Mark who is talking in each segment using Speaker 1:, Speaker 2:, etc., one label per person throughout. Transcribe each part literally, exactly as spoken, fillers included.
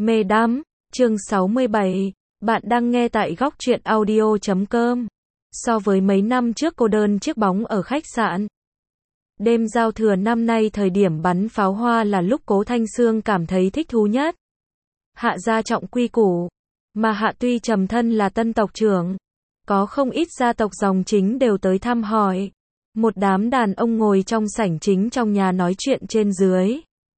Speaker 1: Mê đắm, chương sáu mươi bảy, bạn đang nghe tại góc truyện audio chấm com. So với mấy năm trước cô đơn chiếc bóng ở khách sạn. Đêm giao thừa năm nay thời điểm bắn pháo hoa là lúc Cố Thanh Sương cảm thấy thích thú nhất. Hạ gia trọng quy củ, mà Hạ tuy trầm thân là tân tộc trưởng. Có không ít gia tộc dòng chính đều tới thăm hỏi. Một đám đàn ông ngồi trong sảnh chính trong nhà nói chuyện trên dưới.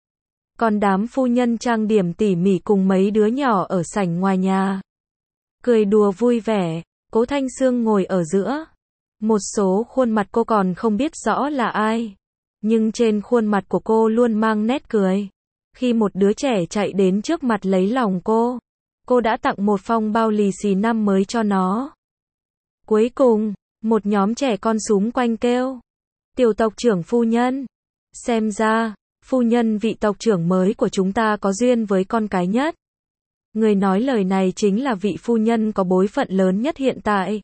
Speaker 1: Còn đám phu nhân trang điểm tỉ mỉ cùng mấy đứa nhỏ ở sảnh ngoài nhà. Cười đùa vui vẻ, Cố Thanh Sương ngồi ở giữa. Một số khuôn mặt cô còn không biết rõ là ai. Nhưng trên khuôn mặt của cô luôn mang nét cười. Khi một đứa trẻ chạy đến trước mặt lấy lòng cô, cô đã tặng một phong bao lì xì năm mới cho nó. Cuối cùng, một nhóm trẻ con xúm quanh kêu. Tiểu tộc trưởng phu nhân. Xem ra, phu nhân vị tộc trưởng mới của chúng ta có duyên với con cái nhất. Người nói lời này chính là vị phu nhân có bối phận lớn nhất hiện tại.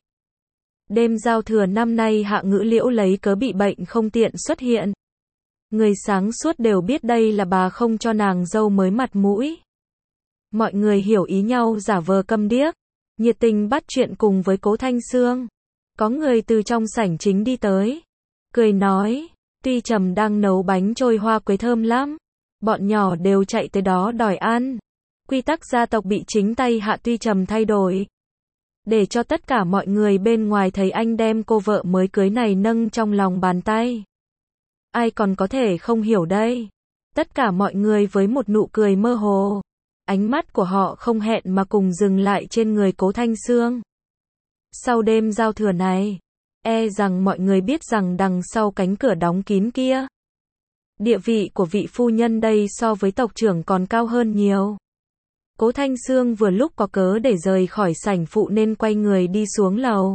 Speaker 1: Đêm giao thừa năm nay Hạ Ngữ Liễu lấy cớ bị bệnh không tiện xuất hiện. Người sáng suốt đều biết đây là bà không cho nàng dâu mới mặt mũi. Mọi người hiểu ý nhau giả vờ câm điếc, nhiệt tình bắt chuyện cùng với Cố Thanh Sương. Có người từ trong sảnh chính đi tới, cười nói, tuy trầm đang nấu bánh trôi hoa quế thơm lắm, bọn nhỏ đều chạy tới đó đòi ăn. Quy tắc gia tộc bị chính tay Hạ Tuy Trầm thay đổi. Để cho tất cả mọi người bên ngoài thấy anh đem cô vợ mới cưới này nâng trong lòng bàn tay. Ai còn có thể không hiểu đây? Tất cả mọi người với một nụ cười mơ hồ. Ánh mắt của họ không hẹn mà cùng dừng lại trên người Cố Thanh Sương. Sau đêm giao thừa này, e rằng mọi người biết rằng đằng sau cánh cửa đóng kín kia, địa vị của vị phu nhân đây so với tộc trưởng còn cao hơn nhiều. Cố Thanh Sương vừa lúc có cớ để rời khỏi sảnh phụ nên quay người đi xuống lầu.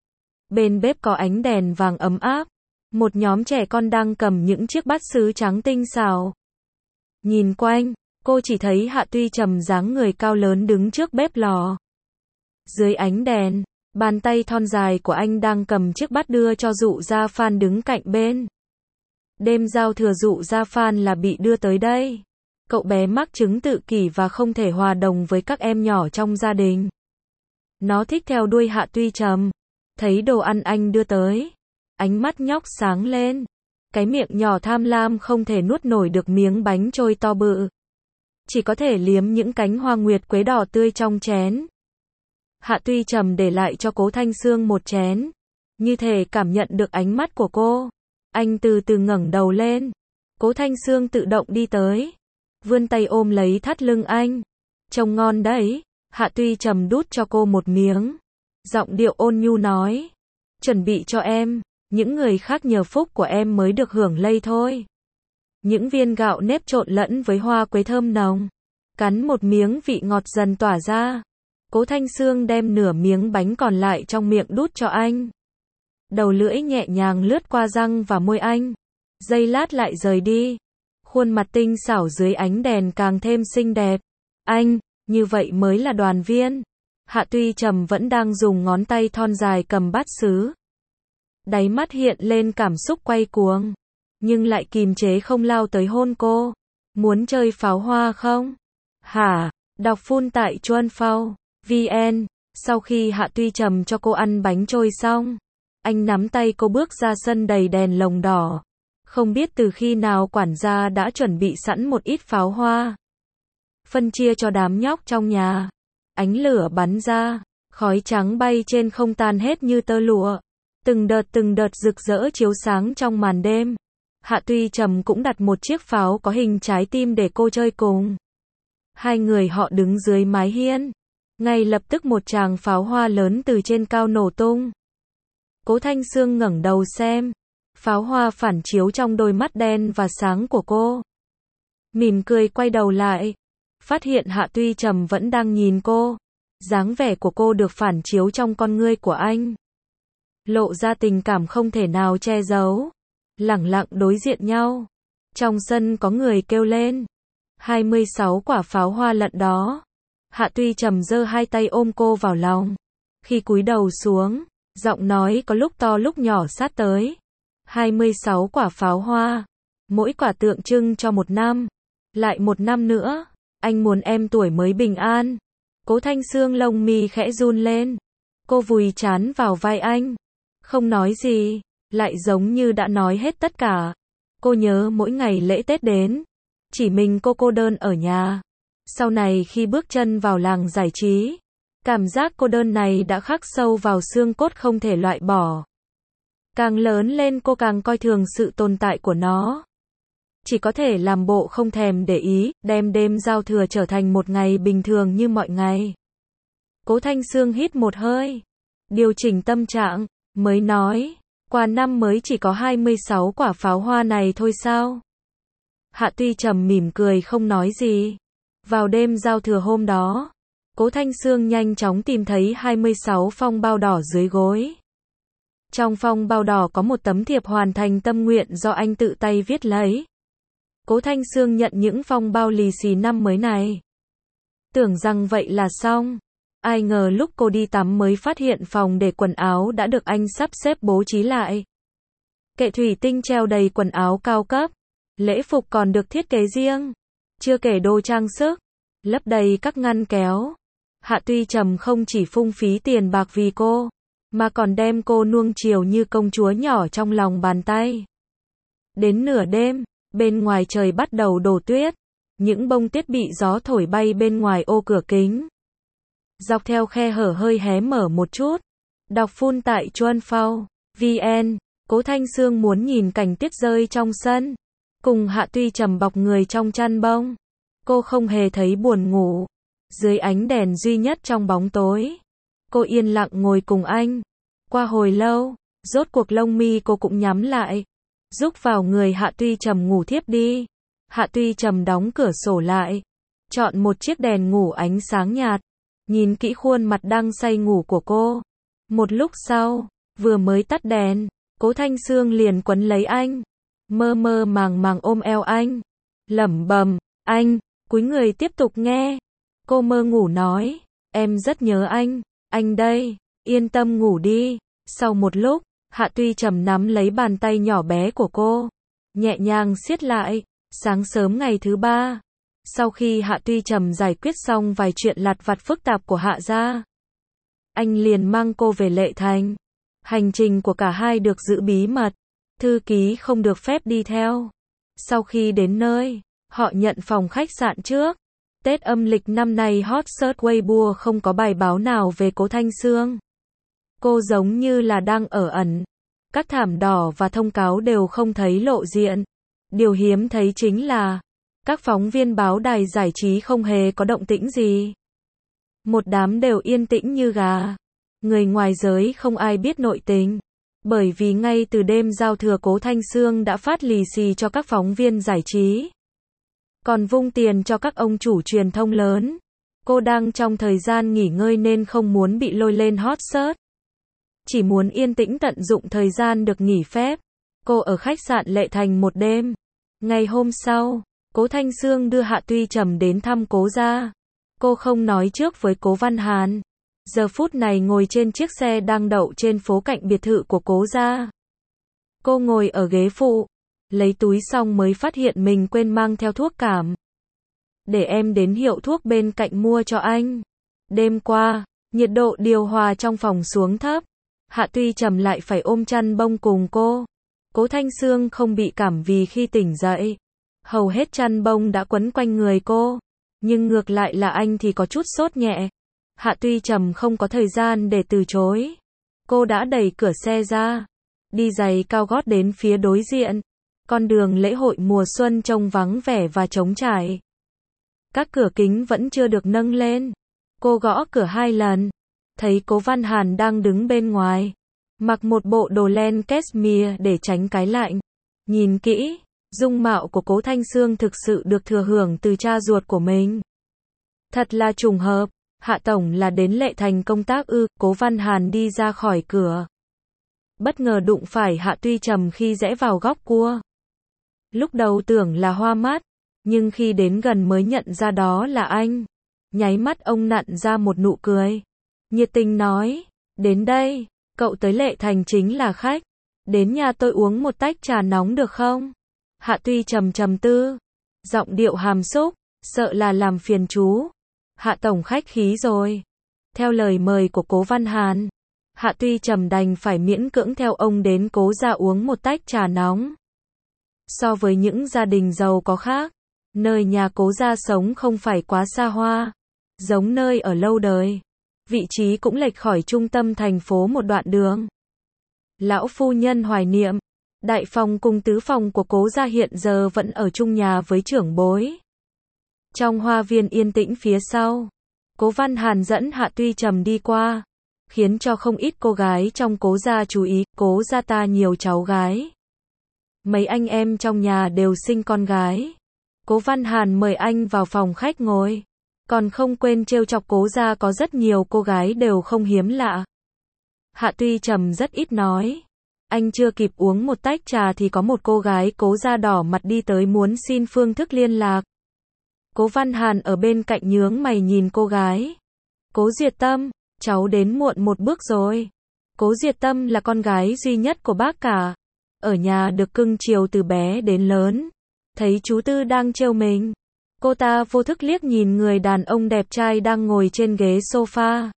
Speaker 1: Bên bếp có ánh đèn vàng ấm áp, một nhóm trẻ con đang cầm những chiếc bát sứ trắng tinh xảo. Nhìn quanh, cô chỉ thấy Hạ Tuy Trầm dáng người cao lớn đứng trước bếp lò. Dưới ánh đèn, bàn tay thon dài của anh đang cầm chiếc bát đưa cho Dụ Gia Phan đứng cạnh bên. Đêm giao thừa Dụ Gia Phan là bị đưa tới đây. Cậu bé mắc chứng tự kỷ và không thể hòa đồng với các em nhỏ trong gia đình. Nó thích theo đuôi Hạ Tuy Trầm. Thấy đồ ăn anh đưa tới, ánh mắt nhóc sáng lên. Cái miệng nhỏ tham lam không thể nuốt nổi được miếng bánh trôi to bự. Chỉ có thể liếm những cánh hoa nguyệt quế đỏ tươi trong chén. Hạ Tuy Trầm để lại cho Cố Thanh Sương một chén. Như thể cảm nhận được ánh mắt của cô. Anh từ từ ngẩng đầu lên. Cố Thanh Sương tự động đi tới. Vươn tay ôm lấy thắt lưng anh. Trông ngon đấy. Hạ Tuy Trầm đút cho cô một miếng. Giọng điệu ôn nhu nói. Chuẩn bị cho em. Những người khác nhờ phúc của em mới được hưởng lây thôi. Những viên gạo nếp trộn lẫn với hoa quế thơm nồng. Cắn một miếng vị ngọt dần tỏa ra. Cố Thanh Sương đem nửa miếng bánh còn lại trong miệng đút cho anh. Đầu lưỡi nhẹ nhàng lướt qua răng và môi anh. Giây lát lại rời đi. Khuôn mặt tinh xảo dưới ánh đèn càng thêm xinh đẹp. Anh, như vậy mới là đoàn viên. Hạ Tuy Trầm vẫn đang dùng ngón tay thon dài cầm bát sứ. Đáy mắt hiện lên cảm xúc quay cuồng. Nhưng lại kìm chế không lao tới hôn cô. Muốn chơi pháo hoa không? Hả? Đọc phun tại chuan phao vn. Sau khi Hạ Tuy Trầm cho cô ăn bánh trôi xong, anh nắm tay cô bước ra sân đầy đèn lồng đỏ. Không biết từ khi nào quản gia đã chuẩn bị sẵn một ít pháo hoa. Phân chia cho đám nhóc trong nhà. Ánh lửa bắn ra, khói trắng bay trên không tan hết như tơ lụa. Từng đợt từng đợt rực rỡ chiếu sáng trong màn đêm. Hạ Tuy Trầm cũng đặt một chiếc pháo có hình trái tim để cô chơi cùng. Hai người họ đứng dưới mái hiên. Ngay lập tức một tràng pháo hoa lớn từ trên cao nổ tung. Cố Thanh Sương ngẩng đầu xem. Pháo hoa phản chiếu trong đôi mắt đen và sáng của cô. Mỉm cười quay đầu lại. Phát hiện Hạ Tuy Trầm vẫn đang nhìn cô. Dáng vẻ của cô được phản chiếu trong con ngươi của anh. Lộ ra tình cảm không thể nào che giấu. Lẳng lặng đối diện nhau. Trong sân có người kêu lên. hai mươi sáu quả pháo hoa lận đó. Hạ Tuy Trầm giơ hai tay ôm cô vào lòng. Khi cúi đầu xuống, giọng nói có lúc to lúc nhỏ sát tới. hai mươi sáu quả pháo hoa. Mỗi quả tượng trưng cho một năm. Lại một năm nữa. Anh muốn em tuổi mới bình an. Cố Thanh Sương lông mi khẽ run lên. Cô vùi trán vào vai anh. Không nói gì, lại giống như đã nói hết tất cả. Cô nhớ mỗi ngày lễ Tết đến, chỉ mình cô cô đơn ở nhà. Sau này khi bước chân vào làng giải trí, cảm giác cô đơn này đã khắc sâu vào xương cốt không thể loại bỏ. Càng lớn lên cô càng coi thường sự tồn tại của nó. Chỉ có thể làm bộ không thèm để ý, đem đêm giao thừa trở thành một ngày bình thường như mọi ngày. Cố Thanh Sương hít một hơi, điều chỉnh tâm trạng, mới nói, qua năm mới chỉ có hai mươi sáu quả pháo hoa này thôi sao? Hạ Tuy Trầm mỉm cười không nói gì. Vào đêm giao thừa hôm đó, Cố Thanh Sương nhanh chóng tìm thấy hai mươi sáu phong bao đỏ dưới gối. Trong phong bao đỏ có một tấm thiệp hoàn thành tâm nguyện do anh tự tay viết lấy. Cố Thanh Sương nhận những phong bao lì xì năm mới này. Tưởng rằng vậy là xong. Ai ngờ lúc cô đi tắm mới phát hiện phòng để quần áo đã được anh sắp xếp bố trí lại. Kệ thủy tinh treo đầy quần áo cao cấp. Lễ phục còn được thiết kế riêng. Chưa kể đồ trang sức, lấp đầy các ngăn kéo. Hạ Tuy Trầm không chỉ phung phí tiền bạc vì cô, mà còn đem cô nuông chiều như công chúa nhỏ trong lòng bàn tay. Đến nửa đêm, bên ngoài trời bắt đầu đổ tuyết. Những bông tuyết bị gió thổi bay bên ngoài ô cửa kính. Dọc theo khe hở hơi hé mở một chút. Đọc phun tại Chuan Phao, vn. Cố Thanh Sương muốn nhìn cảnh tuyết rơi trong sân. Cùng Hạ Tuy Trầm bọc người trong chăn bông. Cô không hề thấy buồn ngủ. Dưới ánh đèn duy nhất trong bóng tối, cô yên lặng ngồi cùng anh. Qua hồi lâu, rốt cuộc lông mi cô cũng nhắm lại. Rúc vào người Hạ Tuy Trầm ngủ thiếp đi. Hạ Tuy Trầm đóng cửa sổ lại. Chọn một chiếc đèn ngủ ánh sáng nhạt. Nhìn kỹ khuôn mặt đang say ngủ của cô. Một lúc sau, vừa mới tắt đèn, Cố Thanh Sương liền quấn lấy anh. Mơ mơ màng màng ôm eo anh. Lẩm bẩm, anh, cúi người tiếp tục nghe. Cô mơ ngủ nói, em rất nhớ anh, anh đây, yên tâm ngủ đi. Sau một lúc, Hạ Tuy Trầm nắm lấy bàn tay nhỏ bé của cô, nhẹ nhàng siết lại. Sáng sớm ngày thứ ba, sau khi Hạ Tuy Trầm giải quyết xong vài chuyện lặt vặt phức tạp của Hạ gia, anh liền mang cô về Lệ Thành. Hành trình của cả hai được giữ bí mật, thư ký không được phép đi theo. Sau khi đến nơi, họ nhận phòng khách sạn trước. Tết âm lịch năm nay hot search Weibo không có bài báo nào về Cố Thanh Sương. Cô giống như là đang ở ẩn. Các thảm đỏ và thông cáo đều không thấy lộ diện. Điều hiếm thấy chính là các phóng viên báo đài giải trí không hề có động tĩnh gì. Một đám đều yên tĩnh như gà. Người ngoài giới không ai biết nội tình. Bởi vì ngay từ đêm giao thừa Cố Thanh Sương đã phát lì xì cho các phóng viên giải trí. Còn vung tiền cho các ông chủ truyền thông lớn. Cô đang trong thời gian nghỉ ngơi nên không muốn bị lôi lên hot search. Chỉ muốn yên tĩnh tận dụng thời gian được nghỉ phép. Cô ở khách sạn Lệ Thành một đêm. Ngày hôm sau, Cố Thanh Sương đưa Hạ Tuy Trầm đến thăm Cố gia. Cô không nói trước với Cố Văn Hàn. Giờ phút này ngồi trên chiếc xe đang đậu trên phố cạnh biệt thự của Cố gia. Cô ngồi ở ghế phụ, lấy túi xong mới phát hiện mình quên mang theo thuốc cảm. Để em đến hiệu thuốc bên cạnh mua cho anh. Đêm qua, nhiệt độ điều hòa trong phòng xuống thấp. Hạ Tuy Trầm lại phải ôm chăn bông cùng cô. Cố Thanh Sương không bị cảm vì khi tỉnh dậy, hầu hết chăn bông đã quấn quanh người cô. Nhưng ngược lại là anh thì có chút sốt nhẹ. Hạ Tuy Trầm không có thời gian để từ chối. Cô đã đẩy cửa xe ra, đi giày cao gót đến phía đối diện. Con đường lễ hội mùa xuân trông vắng vẻ và trống trải. Các cửa kính vẫn chưa được nâng lên. Cô gõ cửa hai lần, thấy Cố Văn Hàn đang đứng bên ngoài, mặc một bộ đồ len cashmere để tránh cái lạnh. Nhìn kỹ, dung mạo của Cố Thanh Sương thực sự được thừa hưởng từ cha ruột của mình. Thật là trùng hợp, Hạ tổng là đến Lệ Thành công tác ư? Cố Văn Hàn đi ra khỏi cửa, bất ngờ đụng phải Hạ Tuy Trầm khi rẽ vào góc cua. Lúc đầu tưởng là hoa mắt, nhưng khi đến gần mới nhận ra đó là anh. Nháy mắt ông nặn ra một nụ cười, nhiệt tình nói, đến đây, cậu tới Lệ Thành chính là khách. Đến nhà tôi uống một tách trà nóng được không? Hạ Tuy Trầm trầm tư, giọng điệu hàm xúc, sợ là làm phiền chú. Hạ tổng khách khí rồi. Theo lời mời của Cố Văn Hàn, Hạ Tuy Trầm đành phải miễn cưỡng theo ông đến Cố gia uống một tách trà nóng. So với những gia đình giàu có khác, nơi nhà Cố gia sống không phải quá xa hoa, giống nơi ở lâu đời. Vị trí cũng lệch khỏi trung tâm thành phố một đoạn đường. Lão phu nhân hoài niệm, đại phòng cùng tứ phòng của Cố gia hiện giờ vẫn ở chung nhà với trưởng bối. Trong hoa viên yên tĩnh phía sau, Cố Văn Hàn dẫn Hạ Tuy Trầm đi qua, khiến cho không ít cô gái trong Cố gia chú ý. Cố gia ta nhiều cháu gái, mấy anh em trong nhà đều sinh con gái. Cố Văn Hàn mời anh vào phòng khách ngồi, còn không quên trêu chọc Cố gia có rất nhiều cô gái đều không hiếm lạ. Hạ Tuy Trầm rất ít nói, anh chưa kịp uống một tách trà thì có một cô gái Cố gia đỏ mặt đi tới muốn xin phương thức liên lạc. Cố Văn Hàn ở bên cạnh nhướng mày nhìn cô gái. Cố Diệt Tâm, cháu đến muộn một bước rồi. Cố Diệt Tâm là con gái duy nhất của bác cả, ở nhà được cưng chiều từ bé đến lớn. Thấy chú Tư đang trêu mình, cô ta vô thức liếc nhìn người đàn ông đẹp trai đang ngồi trên ghế sofa.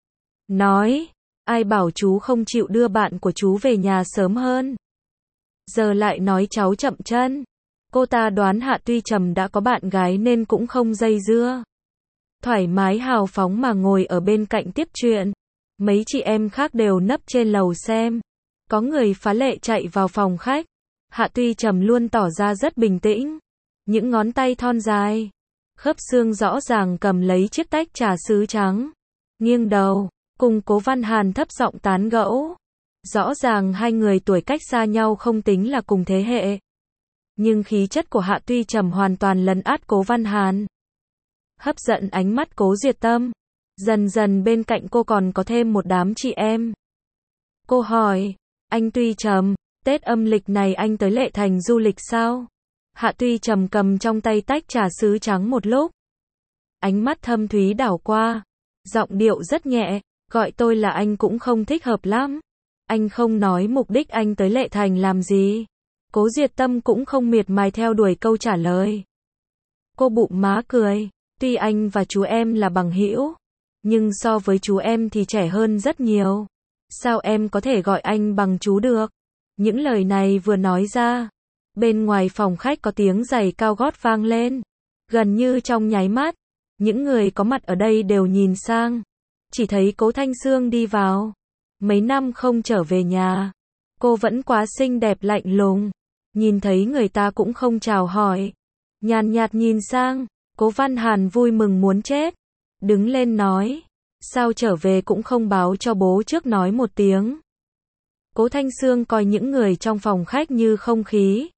Speaker 1: Nói, ai bảo chú không chịu đưa bạn của chú về nhà sớm hơn. Giờ lại nói cháu chậm chân. Cô ta đoán Hạ Tuy Trầm đã có bạn gái nên cũng không dây dưa. Thoải mái hào phóng mà ngồi ở bên cạnh tiếp chuyện. Mấy chị em khác đều nấp trên lầu xem. Có người phá lệ chạy vào phòng khách. Hạ Tuy Trầm luôn tỏ ra rất bình tĩnh. Những ngón tay thon dài, khớp xương rõ ràng cầm lấy chiếc tách trà sứ trắng. Nghiêng đầu, cùng Cố Văn Hàn thấp giọng tán gẫu. Rõ ràng hai người tuổi cách xa nhau không tính là cùng thế hệ. Nhưng khí chất của Hạ Tuy Trầm hoàn toàn lấn át Cố Văn Hàn. Hấp dẫn ánh mắt Cố Diệt Tâm. Dần dần bên cạnh cô còn có thêm một đám chị em. Cô hỏi, anh Tuy Trầm, Tết âm lịch này anh tới Lệ Thành du lịch sao? Hạ Tuy Trầm cầm trong tay tách trà sứ trắng một lúc. Ánh mắt thâm thúy đảo qua. Giọng điệu rất nhẹ, gọi tôi là anh cũng không thích hợp lắm. Anh không nói mục đích anh tới Lệ Thành làm gì. Cố Diệt Tâm cũng không miệt mài theo đuổi câu trả lời. Cô bụng má cười, tuy anh và chú em là bằng hữu, nhưng so với chú em thì trẻ hơn rất nhiều. Sao em có thể gọi anh bằng chú được? Những lời này vừa nói ra, bên ngoài phòng khách có tiếng giày cao gót vang lên. Gần như trong nháy mắt, những người có mặt ở đây đều nhìn sang. Chỉ thấy Cố Thanh Sương đi vào. Mấy năm không trở về nhà, cô vẫn quá xinh đẹp lạnh lùng. Nhìn thấy người ta cũng không chào hỏi. Nhàn nhạt nhìn sang, Cố Văn Hàn vui mừng muốn chết. Đứng lên nói, sao trở về cũng không báo cho bố trước nói một tiếng. Cố Thanh Sương coi những người trong phòng khách như không khí.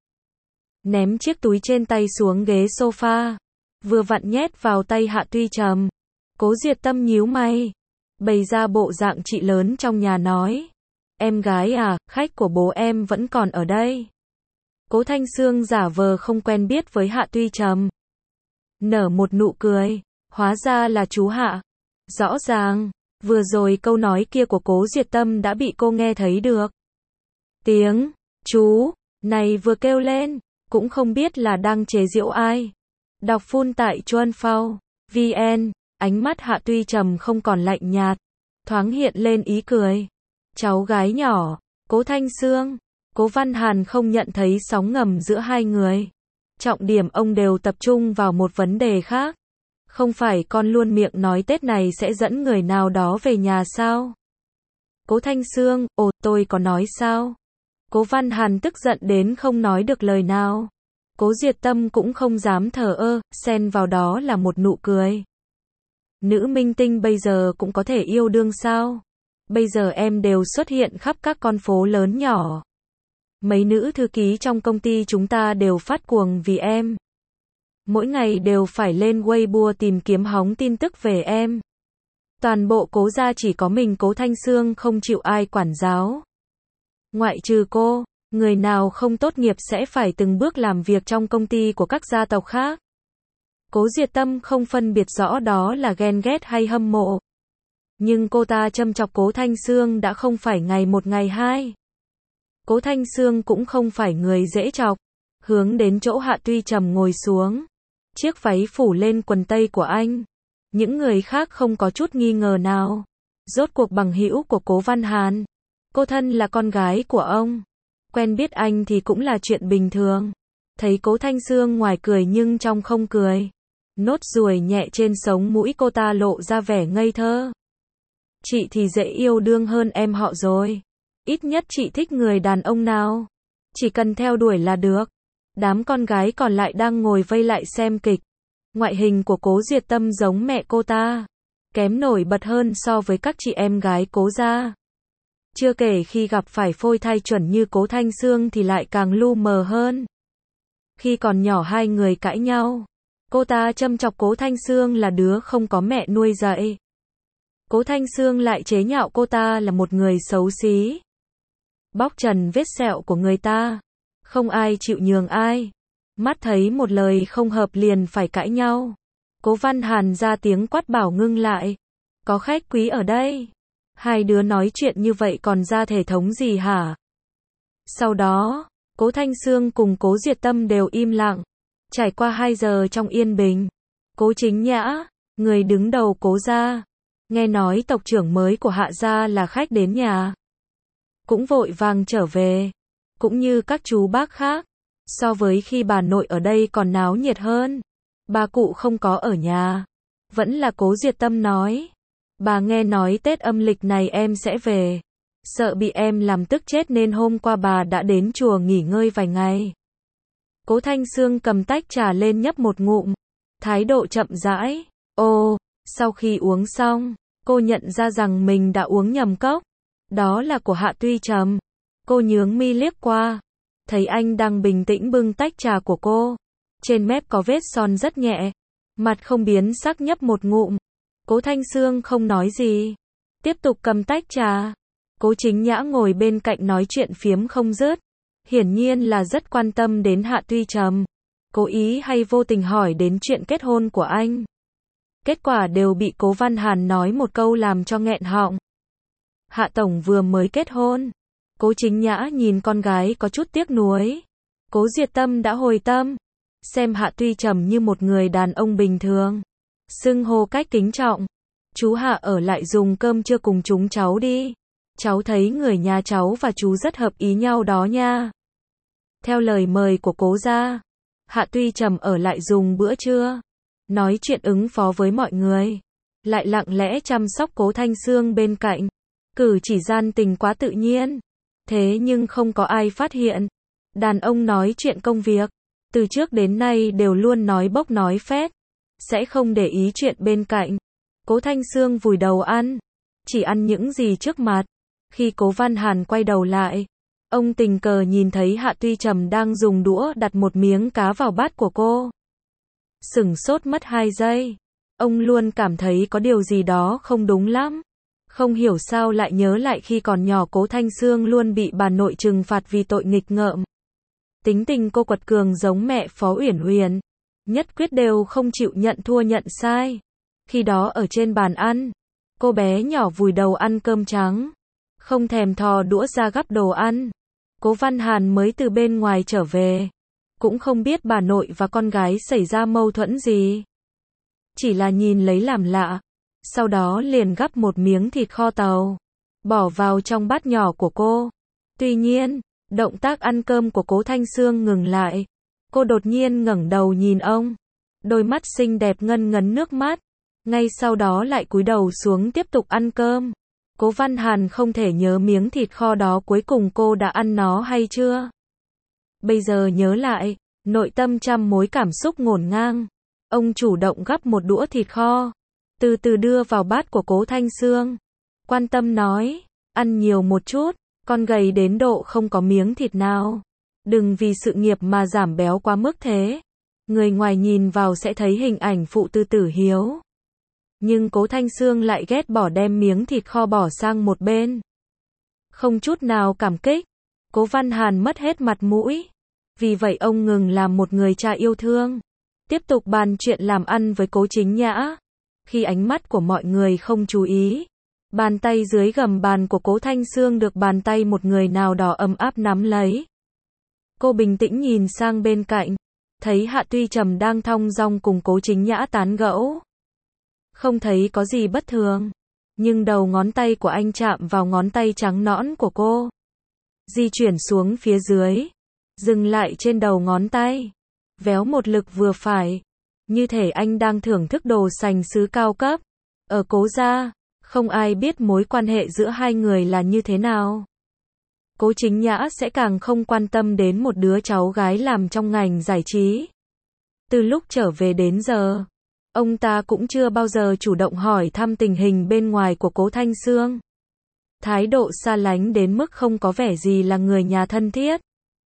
Speaker 1: Ném chiếc túi trên tay xuống ghế sofa, vừa vặn nhét vào tay Hạ Tuy Trầm. Cố Diệt Tâm nhíu mày, bày ra bộ dạng chị lớn trong nhà nói, em gái à, khách của bố em vẫn còn ở đây. Cố Thanh Sương giả vờ không quen biết với Hạ Tuy Trầm, nở một nụ cười, hóa ra là chú Hạ. Rõ ràng, vừa rồi câu nói kia của Cố Diệt Tâm đã bị cô nghe thấy được. Tiếng chú này vừa kêu lên, cũng không biết là đang chế giễu ai. Đọc phun tại Chuan Phao vn, ánh mắt Hạ Tuy Trầm không còn lạnh nhạt, thoáng hiện lên ý cười. Cháu gái nhỏ, Cố Thanh Sương. Cố Văn Hàn không nhận thấy sóng ngầm giữa hai người. Trọng điểm ông đều tập trung vào một vấn đề khác. Không phải con luôn miệng nói Tết này sẽ dẫn người nào đó về nhà sao? Cố Thanh Sương, ồ, tôi có nói sao? Cố Văn Hàn tức giận đến không nói được lời nào. Cố Diệt Tâm cũng không dám thờ ơ, xen vào đó là một nụ cười. Nữ minh tinh bây giờ cũng có thể yêu đương sao? Bây giờ em đều xuất hiện khắp các con phố lớn nhỏ. Mấy nữ thư ký trong công ty chúng ta đều phát cuồng vì em. Mỗi ngày đều phải lên Weibo tìm kiếm hóng tin tức về em. Toàn bộ Cố gia chỉ có mình Cố Thanh Sương không chịu ai quản giáo. Ngoại trừ cô, người nào không tốt nghiệp sẽ phải từng bước làm việc trong công ty của các gia tộc khác. Cố Diệt Tâm không phân biệt rõ đó là ghen ghét hay hâm mộ. Nhưng cô ta châm chọc Cố Thanh Sương đã không phải ngày một ngày hai. Cố Thanh Sương cũng không phải người dễ chọc. Hướng đến chỗ Hạ Tuy Trầm ngồi xuống. chiếc váy phủ lên quần tây của anh. Những người khác không có chút nghi ngờ nào. Rốt cuộc bằng hữu của Cố Văn Hàn. Cô thân là con gái của ông. Quen biết anh thì cũng là chuyện bình thường. Thấy Cố Thanh Sương ngoài cười nhưng trong không cười. Nốt ruồi nhẹ trên sống mũi cô ta lộ ra vẻ ngây thơ. Chị thì dễ yêu đương hơn em họ rồi. Ít nhất chị thích người đàn ông nào. Chỉ cần theo đuổi là được. Đám con gái còn lại đang ngồi vây lại xem kịch. Ngoại hình của Cố Duyệt Tâm giống mẹ cô ta. Kém nổi bật hơn so với các chị em gái Cố gia. Chưa kể khi gặp phải phôi thai chuẩn như Cố Thanh Sương thì lại càng lu mờ hơn. Khi còn nhỏ hai người cãi nhau. Cô ta châm chọc Cố Thanh Sương là đứa không có mẹ nuôi dạy. Cố Thanh Sương lại chế nhạo cô ta là một người xấu xí. Bóc trần vết sẹo của người ta. Không ai chịu nhường ai. Mắt thấy một lời không hợp liền phải cãi nhau. Cố Văn Hàn ra tiếng quát bảo ngưng lại. Có khách quý ở đây. Hai đứa nói chuyện như vậy còn ra thể thống gì hả? Sau đó, Cố Thanh Sương cùng Cố Duyệt Tâm đều im lặng. Trải qua hai giờ trong yên bình. Cố Chính Nhã, người đứng đầu Cố gia. Nghe nói tộc trưởng mới của Hạ gia là khách đến nhà. Cũng vội vàng trở về. Cũng như các chú bác khác. So với khi bà nội ở đây còn náo nhiệt hơn. Bà cụ không có ở nhà. Vẫn là Cố Duyệt Tâm nói. Bà nghe nói Tết âm lịch này em sẽ về. Sợ bị em làm tức chết nên hôm qua bà đã đến chùa nghỉ ngơi vài ngày. Cố Thanh Sương cầm tách trà lên nhấp một ngụm. Thái độ chậm rãi. Ồ, sau khi uống xong, cô nhận ra rằng mình đã uống nhầm cốc. Đó là của Hạ Tuy Trầm. Cô nhướng mi liếc qua. Thấy anh đang bình tĩnh bưng tách trà của cô. Trên mép có vết son rất nhẹ. Mặt không biến sắc nhấp một ngụm. Cố Thanh Sương không nói gì. Tiếp tục cầm tách trà. Cố Chính Nhã ngồi bên cạnh nói chuyện phiếm không dứt. Hiển nhiên là rất quan tâm đến Hạ Tuy Trầm. Cố ý hay vô tình hỏi đến chuyện kết hôn của anh. Kết quả đều bị Cố Văn Hàn nói một câu làm cho nghẹn họng. Hạ Tổng vừa mới kết hôn. Cố Chính Nhã nhìn con gái có chút tiếc nuối. Cố Duyệt Tâm đã hồi tâm. Xem Hạ Tuy Trầm như một người đàn ông bình thường. Xưng hô cách kính trọng. Chú Hạ ở lại dùng cơm trưa cùng chúng cháu đi. Cháu thấy người nhà cháu và chú rất hợp ý nhau đó nha. Theo lời mời của Cố gia, Hạ Tuy Trầm ở lại dùng bữa trưa. Nói chuyện ứng phó với mọi người. Lại lặng lẽ chăm sóc Cố Thanh Sương bên cạnh. Cử chỉ gian tình quá tự nhiên. Thế nhưng không có ai phát hiện. Đàn ông nói chuyện công việc. Từ trước đến nay đều luôn nói bốc nói phét. Sẽ không để ý chuyện bên cạnh. Cố Thanh Sương vùi đầu ăn. Chỉ ăn những gì trước mặt. Khi Cố Văn Hàn quay đầu lại. Ông tình cờ nhìn thấy Hạ Tuy Trầm đang dùng đũa đặt một miếng cá vào bát của cô. Sửng sốt mất hai giây. Ông luôn cảm thấy có điều gì đó không đúng lắm. Không hiểu sao lại nhớ lại khi còn nhỏ Cố Thanh Sương luôn bị bà nội trừng phạt vì tội nghịch ngợm. Tính tình cô quật cường giống mẹ Phó Uyển Huyền. Nhất quyết đều không chịu nhận thua nhận sai. Khi đó ở trên bàn ăn, cô bé nhỏ vùi đầu ăn cơm trắng. Không thèm thò đũa ra gắp đồ ăn. Cố Văn Hàn mới từ bên ngoài trở về. Cũng không biết bà nội và con gái xảy ra mâu thuẫn gì. Chỉ là nhìn lấy làm lạ. Sau đó liền gắp một miếng thịt kho tàu. Bỏ vào trong bát nhỏ của cô. Tuy nhiên, động tác ăn cơm của Cố Thanh Sương ngừng lại. Cô đột nhiên ngẩng đầu nhìn ông. Đôi mắt xinh đẹp ngân ngấn nước mắt. Ngay sau đó lại cúi đầu xuống tiếp tục ăn cơm. Cố Văn Hàn không thể nhớ miếng thịt kho đó cuối cùng cô đã ăn nó hay chưa. Bây giờ nhớ lại, nội tâm trăm mối cảm xúc ngổn ngang. Ông chủ động gắp một đũa thịt kho. Từ từ đưa vào bát của Cố Thanh Sương. Quan tâm nói, ăn nhiều một chút, con gầy đến độ không có miếng thịt nào. Đừng vì sự nghiệp mà giảm béo quá mức thế. Người ngoài nhìn vào sẽ thấy hình ảnh phụ tư Tử Hiếu. Nhưng Cố Thanh Sương lại ghét bỏ đem miếng thịt kho bỏ sang một bên. Không chút nào cảm kích. Cố Văn Hàn mất hết mặt mũi. Vì vậy ông ngừng làm một người cha yêu thương. Tiếp tục bàn chuyện làm ăn với Cố Chính Nhã. Khi ánh mắt của mọi người không chú ý, bàn tay dưới gầm bàn của Cố Thanh Sương được bàn tay một người nào đó ấm áp nắm lấy. Cô bình tĩnh nhìn sang bên cạnh. thấy Hạ Tuy Trầm đang thong dong cùng Cố Chính Nhã tán gẫu. Không thấy có gì bất thường, nhưng đầu ngón tay của anh chạm vào ngón tay trắng nõn của cô. Di chuyển xuống phía dưới, dừng lại trên đầu ngón tay, véo một lực vừa phải, như thể anh đang thưởng thức đồ sành sứ cao cấp. Ở Cố gia, không ai biết mối quan hệ giữa hai người là như thế nào. Cố Chính Nhã sẽ càng không quan tâm đến một đứa cháu gái làm trong ngành giải trí. Từ lúc trở về đến giờ, ông ta cũng chưa bao giờ chủ động hỏi thăm tình hình bên ngoài của Cố Thanh Sương. Thái độ xa lánh đến mức không có vẻ gì là người nhà thân thiết.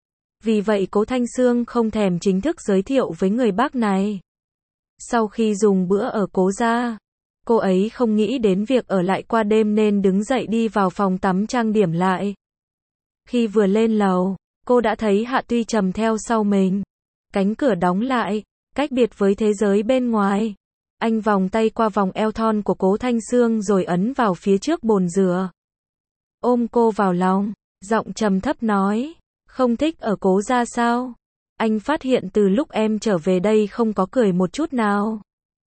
Speaker 1: Vì vậy Cố Thanh Sương không thèm chính thức giới thiệu với người bác này. Sau khi dùng bữa ở Cố gia, cô ấy không nghĩ đến việc ở lại qua đêm nên đứng dậy đi vào phòng tắm trang điểm lại. Khi vừa lên lầu, cô đã thấy Hạ Tuy Trầm theo sau mình. Cánh cửa đóng lại, cách biệt với thế giới bên ngoài. Anh vòng tay qua vòng eo thon của Cố Thanh Sương rồi ấn vào phía trước bồn rửa. Ôm cô vào lòng, giọng trầm thấp nói, không thích ở Cố gia sao? Anh phát hiện từ lúc em trở về đây không có cười một chút nào.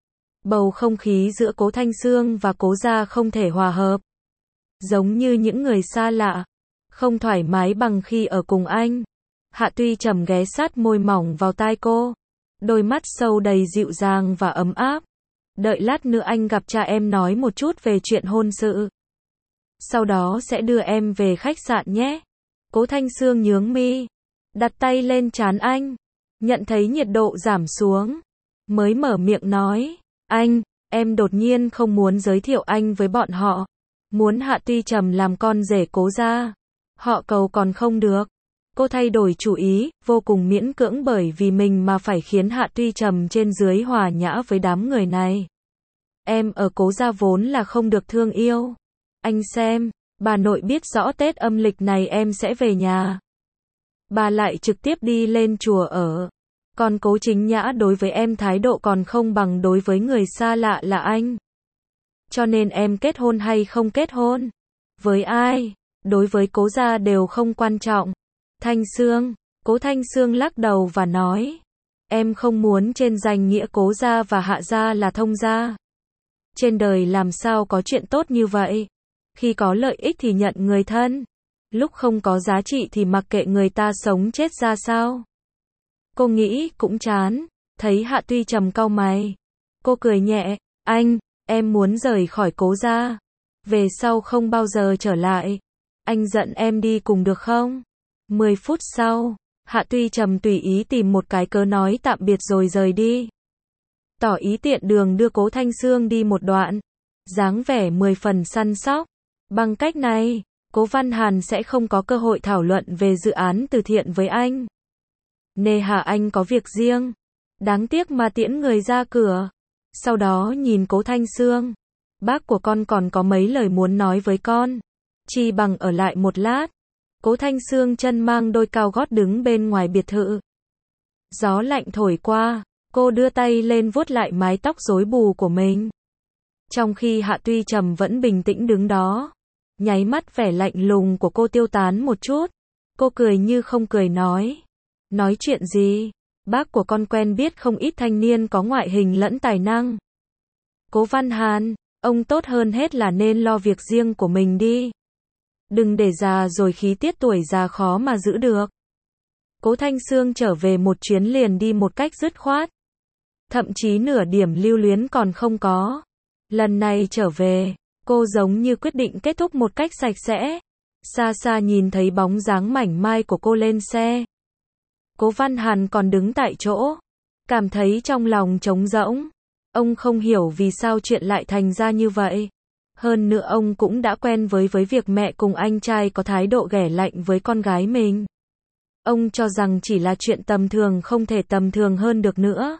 Speaker 1: Bầu không khí giữa Cố Thanh Sương và Cố gia không thể hòa hợp. Giống như những người xa lạ, không thoải mái bằng khi ở cùng anh. Hạ Tuy Trầm ghé sát môi mỏng vào tai cô, đôi mắt sâu đầy dịu dàng và ấm áp. Đợi lát nữa anh gặp cha em nói một chút về chuyện hôn sự. Sau đó sẽ đưa em về khách sạn nhé. Cố Thanh Sương nhướng mi, đặt tay lên trán anh, nhận thấy nhiệt độ giảm xuống, mới mở miệng nói, anh, em đột nhiên không muốn giới thiệu anh với bọn họ. Muốn Hạ Tuy Trầm làm con rể Cố gia. Họ cầu còn không được. Cô thay đổi chủ ý, vô cùng miễn cưỡng bởi vì mình mà phải khiến Hạ Tuy Trầm trên dưới hòa nhã với đám người này. Em ở Cố gia vốn là không được thương yêu. Anh xem, bà nội biết rõ Tết âm lịch này em sẽ về nhà. Bà lại trực tiếp đi lên chùa ở. Còn Cố Chính Nhã đối với em thái độ còn không bằng đối với người xa lạ là anh. Cho nên em kết hôn hay không kết hôn, với ai, đối với Cố gia đều không quan trọng. Thanh Sương, Cố Thanh Sương lắc đầu và nói, em không muốn trên danh nghĩa Cố gia và Hạ gia là thông gia. Trên đời làm sao có chuyện tốt như vậy. Khi có lợi ích thì nhận người thân, lúc không có giá trị thì mặc kệ người ta sống chết ra sao. Cô nghĩ cũng chán, thấy Hạ Tuy Trầm cau mày. Cô cười nhẹ, anh, em muốn rời khỏi Cố gia, về sau không bao giờ trở lại. Anh dẫn em đi cùng được không? Mười phút sau, Hạ Tuy Trầm tùy ý tìm một cái cớ nói tạm biệt rồi rời đi. Tỏ ý tiện đường đưa Cố Thanh Sương đi một đoạn. Dáng vẻ mười phần săn sóc. Bằng cách này, Cố Văn Hàn sẽ không có cơ hội thảo luận về dự án từ thiện với anh. Nề hà anh có việc riêng. Đáng tiếc mà tiễn người ra cửa. Sau đó nhìn Cố Thanh Sương. Bác của con còn có mấy lời muốn nói với con. Chi bằng ở lại một lát. Cố Thanh Sương chân mang đôi cao gót đứng bên ngoài biệt thự. Gió lạnh thổi qua, cô đưa tay lên vuốt lại mái tóc rối bù của mình. Trong khi Hạ Tuy Trầm vẫn bình tĩnh đứng đó, nháy mắt vẻ lạnh lùng của cô tiêu tán một chút. Cô cười như không cười nói. Nói chuyện gì? Bác của con quen biết không ít thanh niên có ngoại hình lẫn tài năng. Cố Văn Hàn, ông tốt hơn hết là nên lo việc riêng của mình đi. Đừng để già rồi khí tiết tuổi già khó mà giữ được. Cố Thanh Sương trở về một chuyến liền đi một cách dứt khoát. Thậm chí nửa điểm lưu luyến còn không có. Lần này trở về, cô giống như quyết định kết thúc một cách sạch sẽ. Xa xa nhìn thấy bóng dáng mảnh mai của cô lên xe. Cố Văn Hàn còn đứng tại chỗ, cảm thấy trong lòng trống rỗng. Ông không hiểu vì sao chuyện lại thành ra như vậy. Hơn nữa ông cũng đã quen với với việc mẹ cùng anh trai có thái độ ghẻ lạnh với con gái mình. Ông cho rằng chỉ là chuyện tầm thường không thể tầm thường hơn được nữa.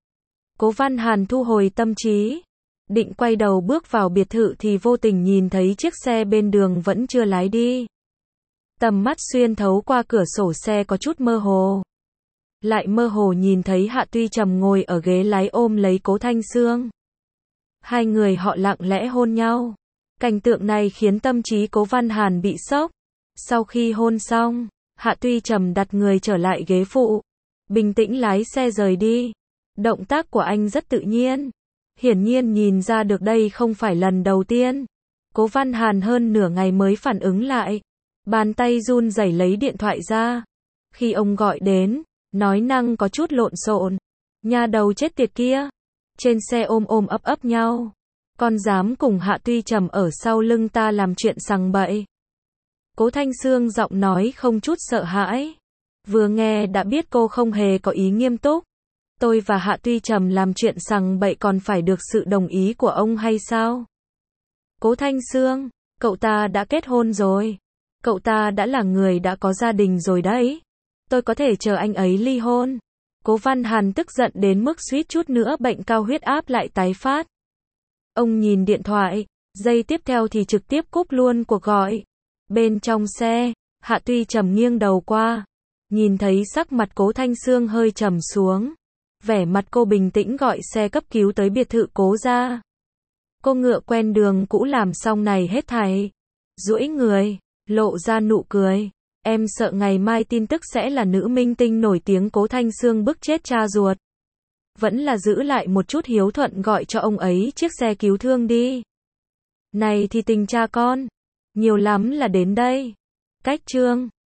Speaker 1: Cố Văn Hàn thu hồi tâm trí, định quay đầu bước vào biệt thự thì vô tình nhìn thấy chiếc xe bên đường vẫn chưa lái đi. Tầm mắt xuyên thấu qua cửa sổ xe có chút mơ hồ. Lại mơ hồ nhìn thấy Hạ Tuy Trầm ngồi ở ghế lái ôm lấy Cố Thanh Sương. Hai người họ lặng lẽ hôn nhau. Cảnh tượng này khiến tâm trí Cố Văn Hàn bị sốc. Sau khi hôn xong, Hạ Tuy Trầm đặt người trở lại ghế phụ. bình tĩnh lái xe rời đi. Động tác của anh rất tự nhiên. Hiển nhiên nhìn ra được đây không phải lần đầu tiên. Cố Văn Hàn hơn nửa ngày mới phản ứng lại. Bàn tay run rẩy lấy điện thoại ra. Khi ông gọi đến, nói năng có chút lộn xộn. Nhà đầu chết tiệt kia. Trên xe ôm ôm ấp ấp nhau. Con dám cùng Hạ Tuy Trầm ở sau lưng ta làm chuyện sằng bậy. Cố Thanh Sương giọng nói không chút sợ hãi. Vừa nghe đã biết cô không hề có ý nghiêm túc. Tôi và Hạ Tuy Trầm làm chuyện sằng bậy còn phải được sự đồng ý của ông hay sao? Cố Thanh Sương, cậu ta đã kết hôn rồi. Cậu ta đã là người đã có gia đình rồi đấy. Tôi có thể chờ anh ấy ly hôn. Cố Văn Hàn tức giận đến mức suýt chút nữa bệnh cao huyết áp lại tái phát. Ông nhìn điện thoại, giây tiếp theo thì trực tiếp cúp luôn cuộc gọi. Bên trong xe, Hạ Tuy Trầm nghiêng đầu qua, nhìn thấy sắc mặt Cố Thanh Sương hơi trầm xuống. Vẻ mặt cô bình tĩnh gọi xe cấp cứu tới biệt thự Cố gia. Cô ngựa quen đường cũ làm xong này hết thảy. Duỗi người, lộ ra nụ cười. Em sợ ngày mai tin tức sẽ là nữ minh tinh nổi tiếng Cố Thanh Sương bức chết cha ruột. Vẫn là giữ lại một chút hiếu thuận gọi cho ông ấy chiếc xe cứu thương đi. Này thì tình cha con. Nhiều lắm là đến đây. Cách chương